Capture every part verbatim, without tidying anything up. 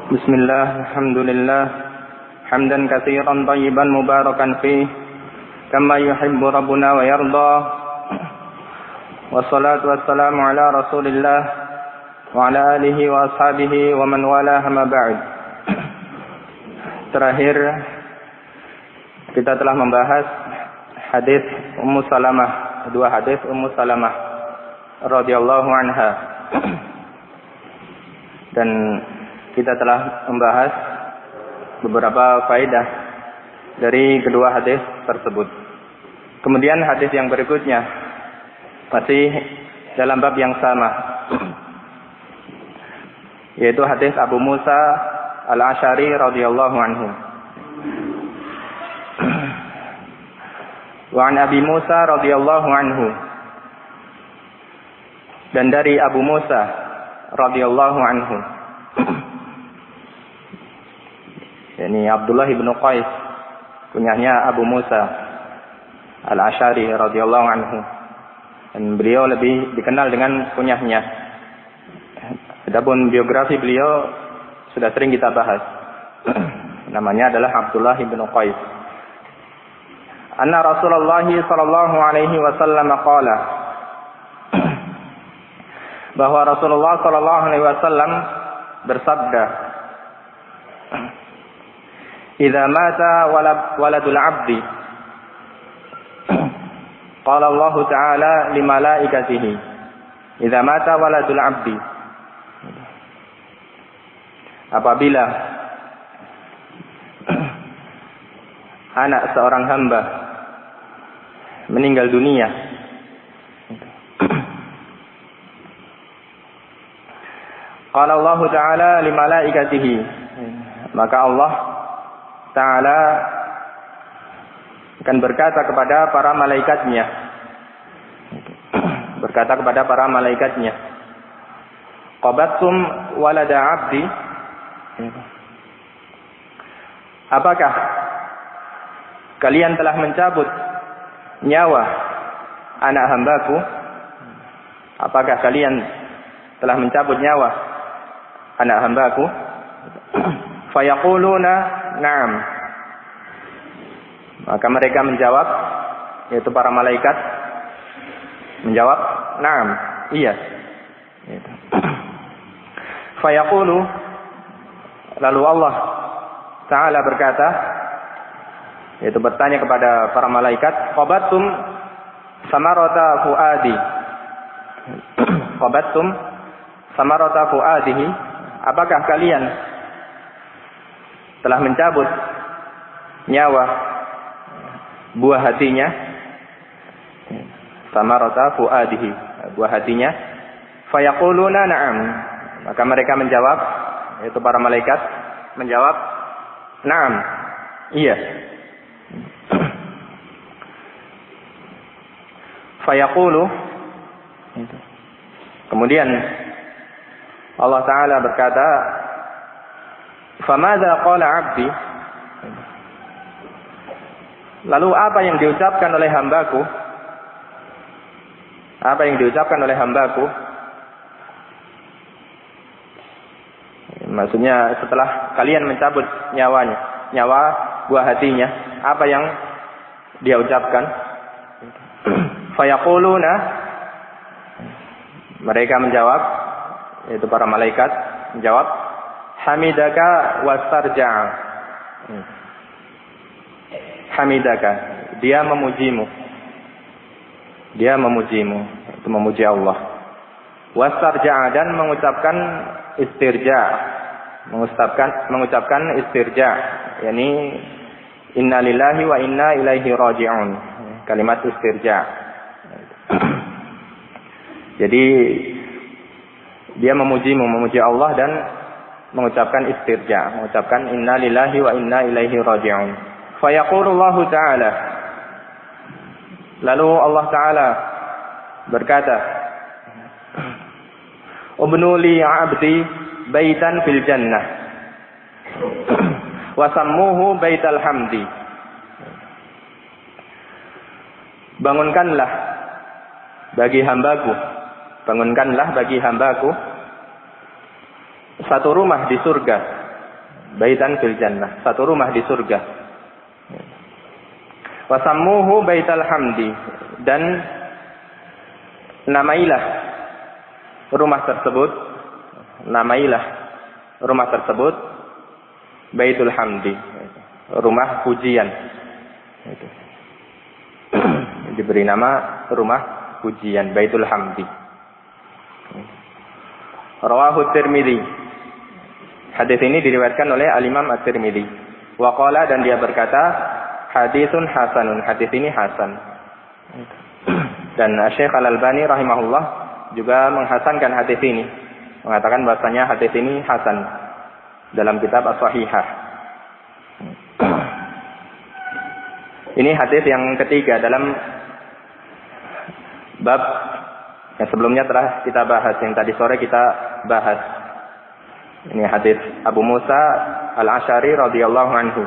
Bismillah, alhamdulillah, hamdan katsiran thayyiban mubarakan fih, kama yuhibbu rabbuna wa yarda. Wassalatu wassalamu ala Rasulillah wa ala alihi wa ashabihi wa man walaha ma ba'd. Terakhir kita telah membahas hadis Ummu Salamah, dua hadis Ummu Salamah radhiyallahu anha. Dan kita telah membahas beberapa faedah dari kedua hadis tersebut. Kemudian hadis yang berikutnya masih dalam bab yang sama, yaitu hadis Abu Musa Al-Asy'ari radhiyallahu anhu. Wa an Abi Musa radhiyallahu anhu, dan dari Abu Musa radhiyallahu anhu, ini Abdullah bin Qais, kunyahnya Abu Musa Al-Asy'ari radhiyallahu anhu, dan beliau lebih dikenal dengan kunyahnya. Adapun biografi beliau sudah sering kita bahas. Namanya adalah Abdullah bin Qais. Anna Rasulullah sallallahu alaihi wasallam qala, bahwa Rasulullah sallallahu alaihi wasallam bersabda, "Idza mata waladul 'abdi, qala Allah Ta'ala li malaikatihi, idza mata waladul 'abdi." Apabila anak seorang hamba meninggal dunia, qala Allah Ta'ala li malaikatihi, maka Allah Ta'ala akan berkata kepada para malaikatnya, berkata kepada para malaikatnya, qabattum walada 'abdi, apakah kalian telah mencabut nyawa anak hambaku? Apakah kalian telah mencabut nyawa anak hambaku? Fayaquluna na'am. Maka mereka menjawab, yaitu para malaikat menjawab, na'am, iya. Fayaqulu, lalu Allah Ta'ala berkata, yaitu bertanya kepada para malaikat, qabattum samarata fuadi, qabattum samarata fuadihi, apakah kalian telah mencabut nyawa buah hatinya? Samarata fuadihi, buah hatinya. Fayaquluna na'am, maka mereka menjawab, yaitu para malaikat menjawab, na'am, iya. Fayaqulu, kemudian Allah Ta'ala berkata, famadza qala 'abdi, lalu apa yang diucapkan oleh hambaku? Apa yang diucapkan oleh hambaku? Maksudnya setelah kalian mencabut nyawanya, nyawa buah hatinya, apa yang dia ucapkan? Fayaquluna, mereka menjawab, yaitu para malaikat menjawab, hamidaka wastarja'a, hamidaka, dia memujimu, dia memujimu, itu memuji Allah. Wastarja'a, dan mengucapkan istirja, mengucapkan mengucapkan istirja, yakni inna lillahi wa inna ilaihi raji'un, kalimat istirja. Jadi dia memujimu, memuji Allah, dan mengucapkan istirja, mengucapkan inna lillahi wa inna ilaihi raji'un. Fayaqulullahu Ta'ala, lalu Allah Ta'ala berkata, ubnu li 'abdi baitan fil jannah wa sammuhu baital hamdi, bangunkanlah bagi hambaku, bangunkanlah bagi hambaku satu rumah di surga baitan fil jannah, satu rumah di surga. Wa sammuhu baital hamdi, dan namailah rumah tersebut, namailah rumah tersebut baitul hamdi, rumah pujian. Itu. Diberi nama rumah pujian, baitul hamdi. Rawahu Tirmidzi. Hadis ini diriwayatkan oleh Al-Imam At-Tirmidzi. Wa qala, dan dia berkata, hadisun hasanun, hadis ini hasan. Dan Syekh Al-Albani rahimahullah juga menghasankan hadis ini, mengatakan bahasanya hadis ini hasan dalam kitab As-Sahihah. Ini hadis yang ketiga dalam bab yang sebelumnya telah kita bahas, yang tadi sore kita bahas. Ini hadis Abu Musa Al-Asy'ari radhiyallahu anhu.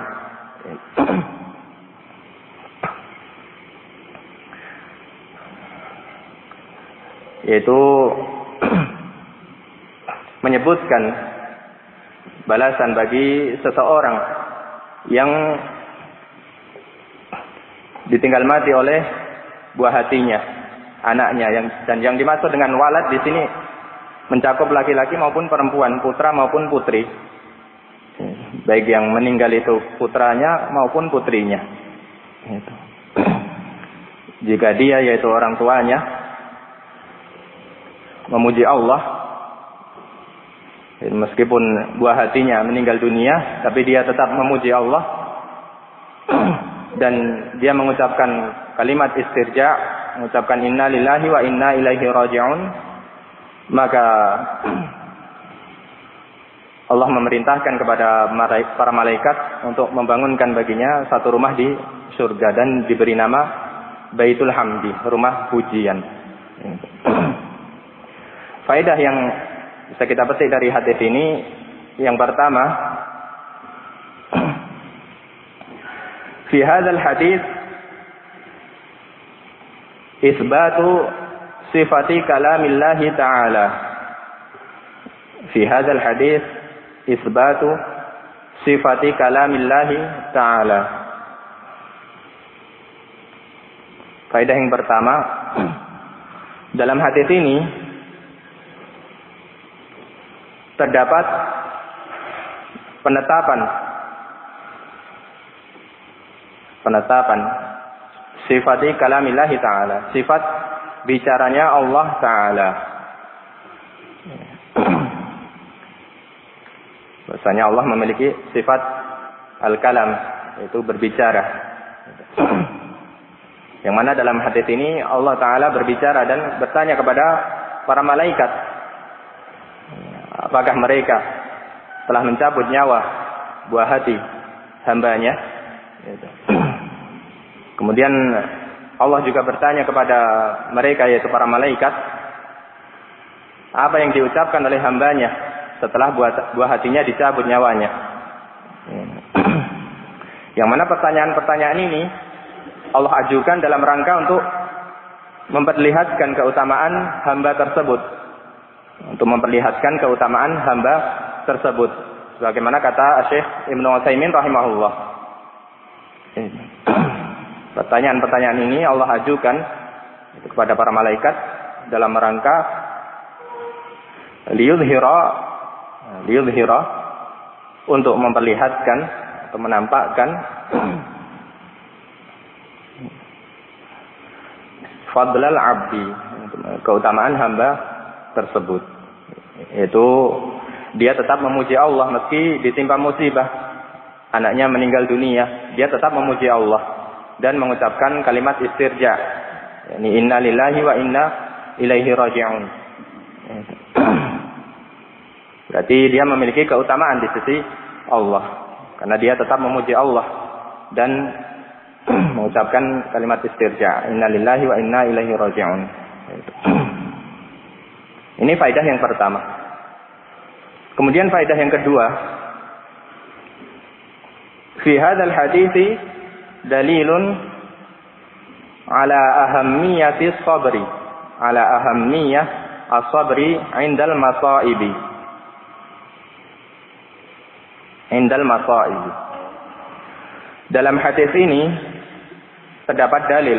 Yaitu menyebutkan balasan bagi seseorang yang ditinggal mati oleh buah hatinya, anaknya, yang dan yang dimaksud dengan walad di sini mencakup laki-laki maupun perempuan, putra maupun putri. Baik yang meninggal itu putranya maupun putrinya. Itu. Jika dia, yaitu orang tuanya, memuji Allah, meskipun buah hatinya meninggal dunia, tapi dia tetap memuji Allah dan dia mengucapkan kalimat istirja, mengucapkan inna lillahi wa inna ilaihi raji'un, maka Allah memerintahkan kepada para malaikat untuk membangunkan baginya satu rumah di surga dan diberi nama Baitul Hamdi, rumah pujian. Faedah yang bisa kita petik dari hadis ini, yang pertama, fi hadzal hadis isbatu sifati kalamillahi ta'ala. Fi hadzal hadis isbatu sifati kalamillahi ta'ala. Faedah yang pertama, dalam hadis ini terdapat penetapan penetapan sifati kalamillahi ta'ala, sifat bicaranya Allah Ta'ala. Bahasanya Allah memiliki sifat al-kalam, yaitu berbicara. Yang mana dalam hadis ini Allah Ta'ala berbicara dan bertanya kepada para malaikat, apakah mereka telah mencabut nyawa buah hati hambanya? Kemudian Allah juga bertanya kepada mereka, yaitu para malaikat, apa yang diucapkan oleh hambanya setelah buah, buah hatinya dicabut nyawanya. Yang mana pertanyaan-pertanyaan ini Allah ajukan dalam rangka untuk memperlihatkan keutamaan hamba tersebut, untuk memperlihatkan keutamaan hamba tersebut. Sebagaimana kata Syekh Ibnu Utsaimin rahimahullah, pertanyaan-pertanyaan ini Allah ajukan kepada para malaikat dalam rangka liyudhira, liyudhira, untuk memperlihatkan atau menampakkan fadlal abdi, keutamaan hamba tersebut. Yaitu dia tetap memuji Allah meski ditimpa musibah, anaknya meninggal dunia, dia tetap memuji Allah dan mengucapkan kalimat istirja, yakni inna lillahi wa inna ilaihi raji'un. Berarti dia memiliki keutamaan di sisi Allah karena dia tetap memuji Allah dan mengucapkan kalimat istirja, inna lillahi wa inna ilaihi raji'un. Ini faedah yang pertama. Kemudian faedah yang kedua, fi hadzal hadithi dalilun ala ahammiyati sabri, ala ahammiyah as-sabri 'indal masaibi. indal masa'ib. Dalam hadis ini terdapat dalil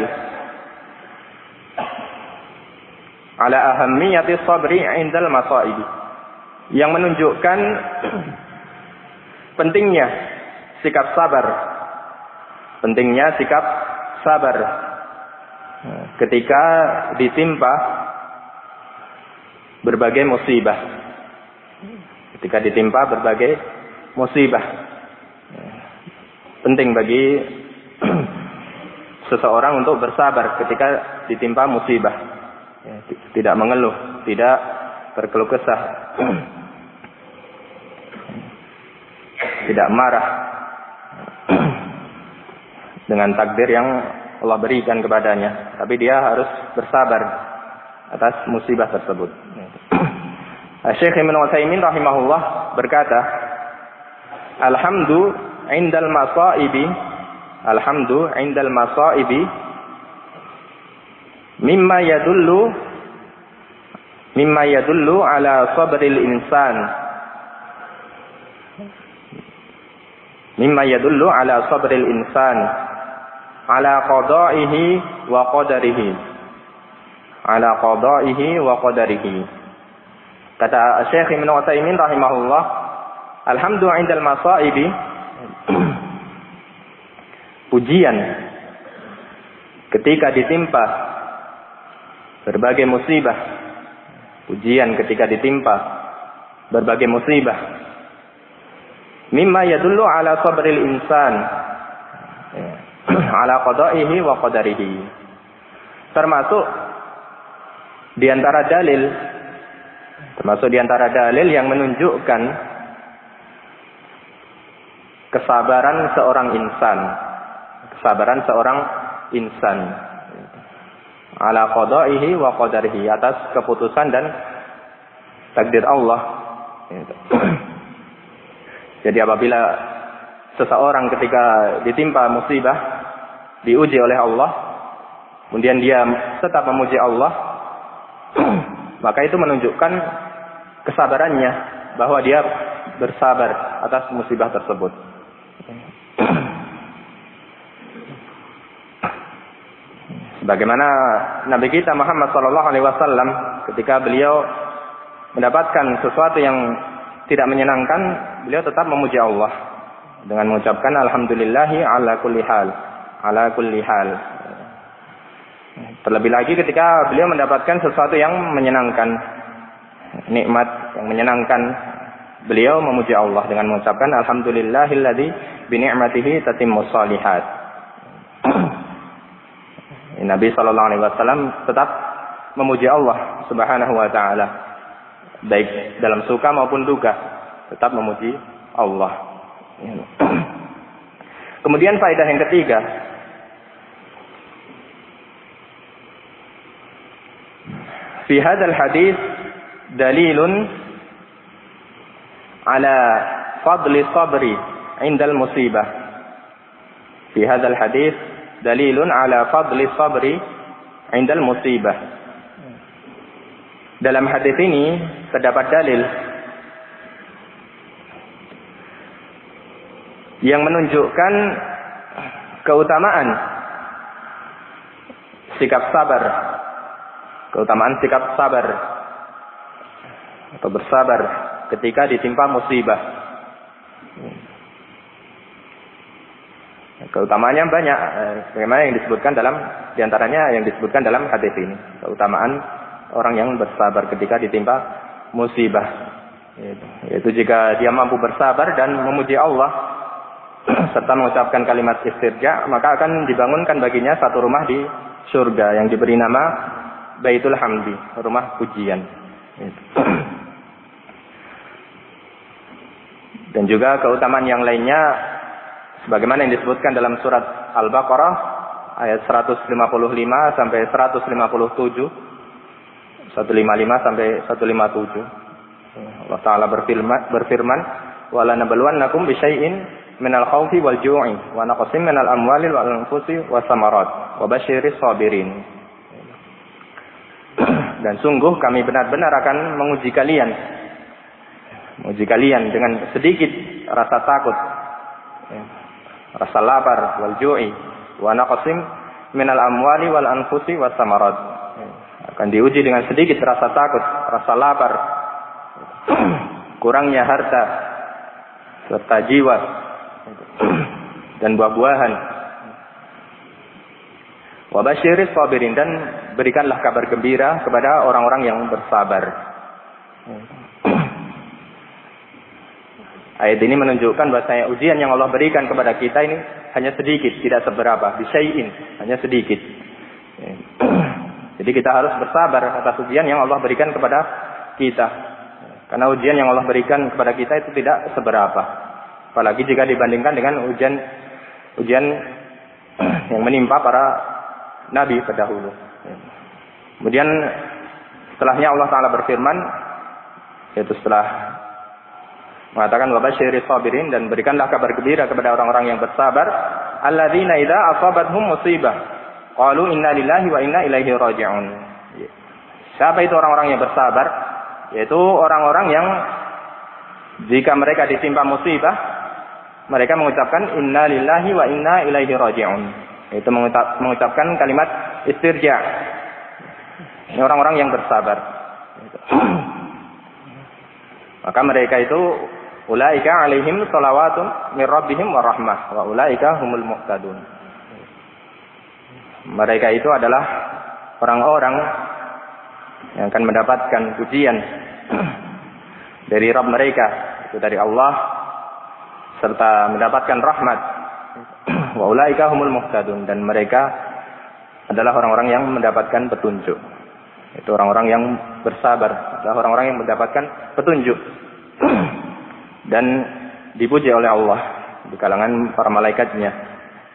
ala ahammiyati sabri indal masa'ib, yang menunjukkan pentingnya sikap sabar, pentingnya sikap sabar ketika ditimpa berbagai musibah, ketika ditimpa berbagai musibah. Penting bagi seseorang untuk bersabar ketika ditimpa musibah, tidak mengeluh, tidak berkeluh kesah, tidak marah dengan takdir yang Allah berikan kepadanya, tapi dia harus bersabar atas musibah tersebut. Syekh Ibnu Utsaimin rahimahullah berkata, alhamdu indal masaibi, alhamdu indal masaibi mimma yadullu mimma yadullu ala sabril insan, mimma yadullu ala sabril insan ala qada'ihi wa qadarihi, ala qada'ihi wa qadarihi. Kata Syekh Ibnu Utsaimin rahimahullah, alhamdu indal masaibi, pujian ketika ditimpa berbagai musibah, pujian ketika ditimpa berbagai musibah, mimma yadullu ala sabril insan ala qada'ihi wa qadarihi, termasuk di antara dalil termasuk di antara dalil yang menunjukkan kesabaran seorang insan, kesabaran seorang insan ala qada'ihi wa qadarihi, atas keputusan dan takdir Allah. Jadi apabila seseorang ketika ditimpa musibah, diuji oleh Allah, kemudian dia tetap memuji Allah, maka itu menunjukkan kesabarannya, bahwa dia bersabar atas musibah tersebut. Sebagaimana Nabi kita Muhammad sallallahu alaihi wasallam ketika beliau mendapatkan sesuatu yang tidak menyenangkan, beliau tetap memuji Allah dengan mengucapkan alhamdulillahi ala kulli hal, ala kulli hal. Terlebih lagi ketika beliau mendapatkan sesuatu yang menyenangkan, nikmat yang menyenangkan, beliau memuji Allah dengan mengucapkan alhamdulillahilladzi bi ni'matihi tatimmus shalihat. Nabi sallallahu alaihi wasallam tetap memuji Allah Subhanahu wa taala, baik dalam suka maupun duka, tetap memuji Allah. Kemudian faedah yang ketiga, fi hadzal hadis dalilun ala fadli sabri indal musibah. Fi hadzal hadis dalilun ala fadli sabri indal musibah. Dalam hadis ini terdapat dalil yang menunjukkan keutamaan sikap sabar, keutamaan sikap sabar atau bersabar ketika ditimpa musibah. Keutamaannya banyak, bagaimana yang disebutkan dalam, diantaranya yang disebutkan dalam hadis ini, keutamaan orang yang bersabar ketika ditimpa musibah, yaitu jika dia mampu bersabar dan memuji Allah serta mengucapkan kalimat istirja, maka akan dibangunkan baginya satu rumah di surga yang diberi nama Baitul Hamdi, rumah pujian. Dan juga keutamaan yang lainnya sebagaimana yang disebutkan dalam surat Al-Baqarah ayat seratus lima puluh lima sampai seratus lima puluh tujuh, seratus lima puluh lima sampai seratus lima puluh tujuh. Allah Ta'ala berfirman, berfirman wala nabluwannakum bisyai'in minal khawfi wal ju'i wa naqsim minal amwali wal anfusi was samarat wa basyiris sabirin. Dan sungguh kami benar-benar akan menguji kalian, menguji kalian dengan sedikit rasa takut, rasa lapar, wal ju'i, wa naqsim minal amwali wal anfusi was samarat. Akan diuji dengan sedikit rasa takut, rasa lapar, kurangnya harta, serta jiwa dan buah-buahan. Wa basyiris sabirin, dan berikanlah kabar gembira kepada orang-orang yang bersabar. Ayat ini menunjukkan bahwasanya ujian yang Allah berikan kepada kita ini hanya sedikit, tidak seberapa, bisyai'in, hanya sedikit. Jadi kita harus bersabar atas ujian yang Allah berikan kepada kita. Karena ujian yang Allah berikan kepada kita itu tidak seberapa. Apalagi jika dibandingkan dengan ujian ujian yang menimpa para nabi terdahulu. Kemudian setelahnya Allah Ta'ala berfirman, yaitu setelah mengatakan wa basyiris sabirin, dan berikanlah kabar gembira kepada orang-orang yang bersabar, alladzina idza asabathum musibah qalu inna lillahi wa inna ilaihi raji'un. Siapa itu orang-orang yang bersabar? Yaitu orang-orang yang jika mereka ditimpa musibah, mereka mengucapkan inna lillahi wa inna ilaihi raji'un. Itu mengucap, mengucapkan kalimat istirja. Ini orang-orang yang bersabar. Maka mereka itu ulaika alaihim shalawatun mir rabbihim wa rahmah wa ulaika humul muhtadun. Mereka itu adalah orang-orang yang akan mendapatkan pujian dari Rabb mereka, itu dari Allah, serta mendapatkan rahmat. Wa ulaika humul muhtadun, dan mereka adalah orang-orang yang mendapatkan petunjuk. Itu orang-orang yang bersabar, adalah orang-orang yang mendapatkan petunjuk dan dipuji oleh Allah di kalangan para malaikatnya.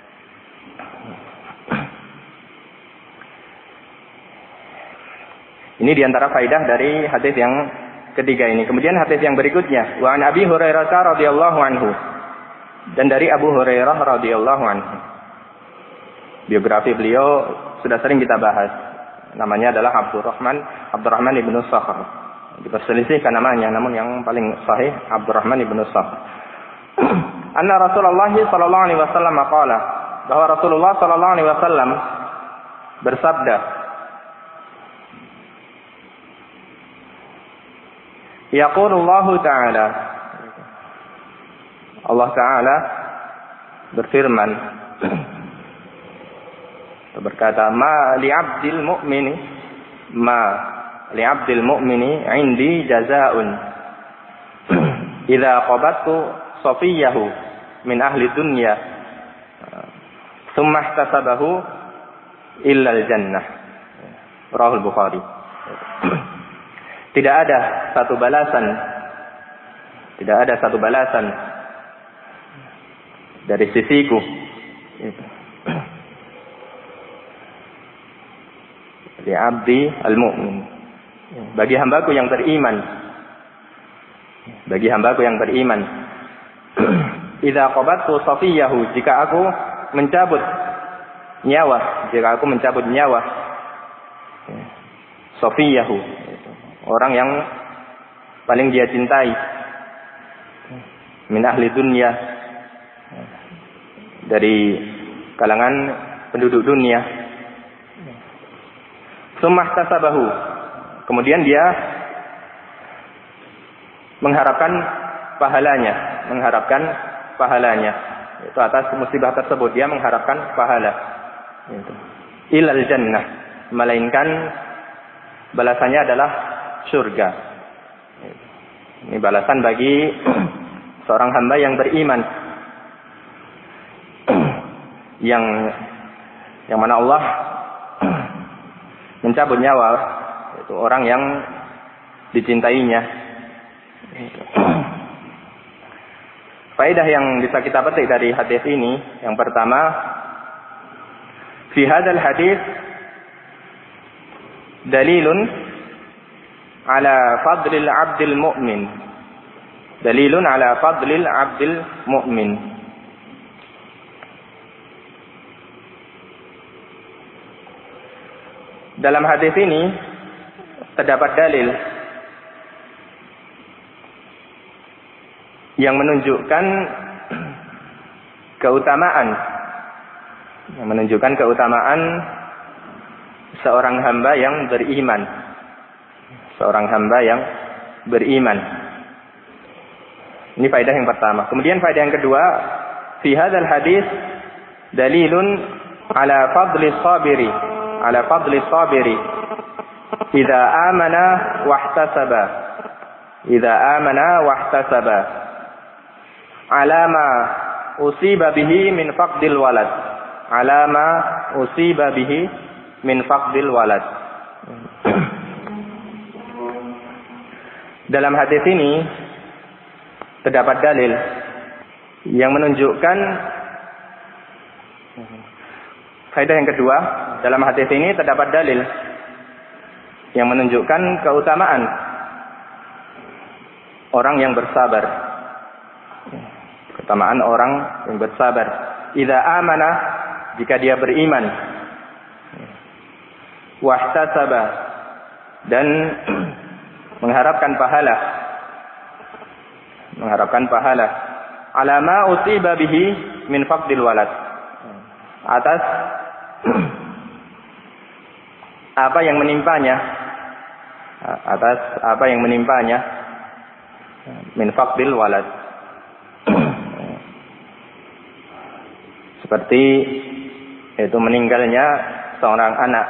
Ini diantara faidah dari hadis yang ketiga ini. Kemudian hadis yang berikutnya, wa an Abi Hurairah radhiyallahu anhu, dan dari Abu Hurairah radhiyallahu anhu. Biografi beliau sudah sering kita bahas. Namanya adalah Abdurrahman Abdurrahman ibnu Sakhr. Diperselisihkan namanya, namun yang paling sahih Abdurrahman ibnu Sakhr. Anna Rasulullah sallallahu alaihi wasallam qala, bahwa Rasulullah sallallahu alaihi wasallam bersabda, yaqulullahu ta'ala, Allah Ta'ala berfirman, berkata, ma li'abdil mu'mini ma li'abdil mu'mini indi jazaa'un idza qabattu safiyahu min ahli dunya thumma ihtasabahu illa al-jannah. Rahul Bukhari. Tidak ada satu balasan, tidak ada satu balasan dari sisiku li abdi al-mu'min, bagi hambaku yang beriman, bagi hambaku yang beriman, idza qabattu safiyahu, jika aku mencabut nyawa, jika aku mencabut nyawa safiyahu, orang yang paling dia cintai, min ahli dunya, dari kalangan penduduk dunia. Summa ihtasabahu, kemudian dia mengharapkan pahalanya, mengharapkan pahalanya. Itu atas musibah tersebut dia mengharapkan pahala. Ilal jannah, melainkan balasannya adalah surga. Ini balasan bagi seorang hamba yang beriman, yang yang mana Allah mencabut nyawa, itu orang yang dicintainya. Faedah yang bisa kita petik dari hadis ini, yang pertama, fi hadzal hadis dalilun ala fadlil abdil mu'min. Dalilun ala fadlil abdil mu'min. Dalam hadis ini terdapat dalil yang menunjukkan keutamaan yang menunjukkan keutamaan seorang hamba yang beriman. Seorang hamba yang beriman. Ini faedah yang pertama. Kemudian faedah yang kedua, fi hadzal hadis dalilun ala fadli sabiri, ala fadli sabiri idza amana wahtasaba. Idza amana wahtasaba. Ala ma usiba bihi min faqdil walad. Ala ma usiba bihi min faqdil walad. Dalam hadis ini terdapat dalil yang menunjukkan faedah yang kedua, dalam hadis ini terdapat dalil yang menunjukkan keutamaan orang yang bersabar. Keutamaan orang yang bersabar. Idza amana, jika dia beriman. Wahtasaba, dan mengharapkan pahala. Mengharapkan pahala. Alama usiba bihi min faqdil walad. Atas apa yang menimpanya. Atas apa yang menimpanya min faqdil walad. Seperti itu meninggalnya seorang anak.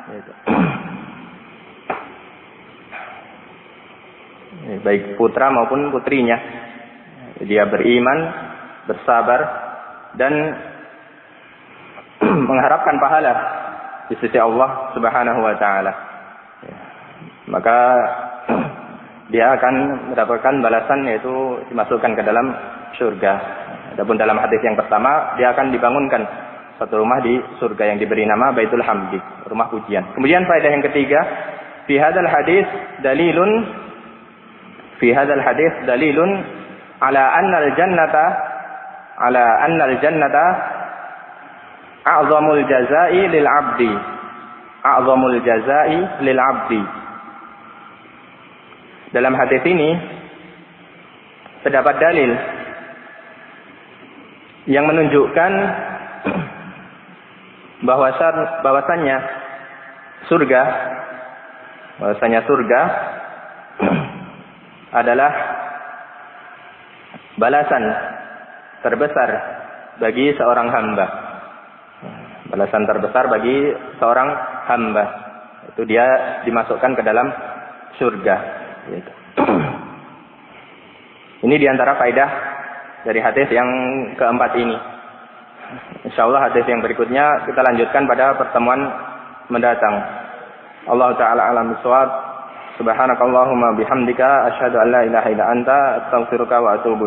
Baik putra maupun putrinya. Dia beriman, bersabar, dan mengharapkan pahala di sisi Allah Subhanahu wa taala. Maka dia akan mendapatkan balasan, yaitu dimasukkan ke dalam surga. Adapun dalam hadis yang pertama, dia akan dibangunkan satu rumah di surga yang diberi nama Baitul Hamdi, rumah pujian. Kemudian faedah yang ketiga, fi hadzal hadis dalilun fi hadzal hadis dalilun ala anna al-jannata ala anna al-jannata a'zamul jazaa'i lil 'abdi. A'zamul jazaa'i lil 'abdi. Dalam hadis ini terdapat dalil yang menunjukkan bahwasan bahwasannya surga bahwasanya surga adalah balasan terbesar bagi seorang hamba. Balasan terbesar bagi seorang hamba. Itu dia dimasukkan ke dalam surga. Ini diantara faedah dari hadis yang keempat ini. Insyaallah hadis yang berikutnya kita lanjutkan pada pertemuan mendatang. Allah taala alam bisawab. Subhanakallahumma bihamdika asyhadu an la ilaha illa anta astaghfiruka wa atubu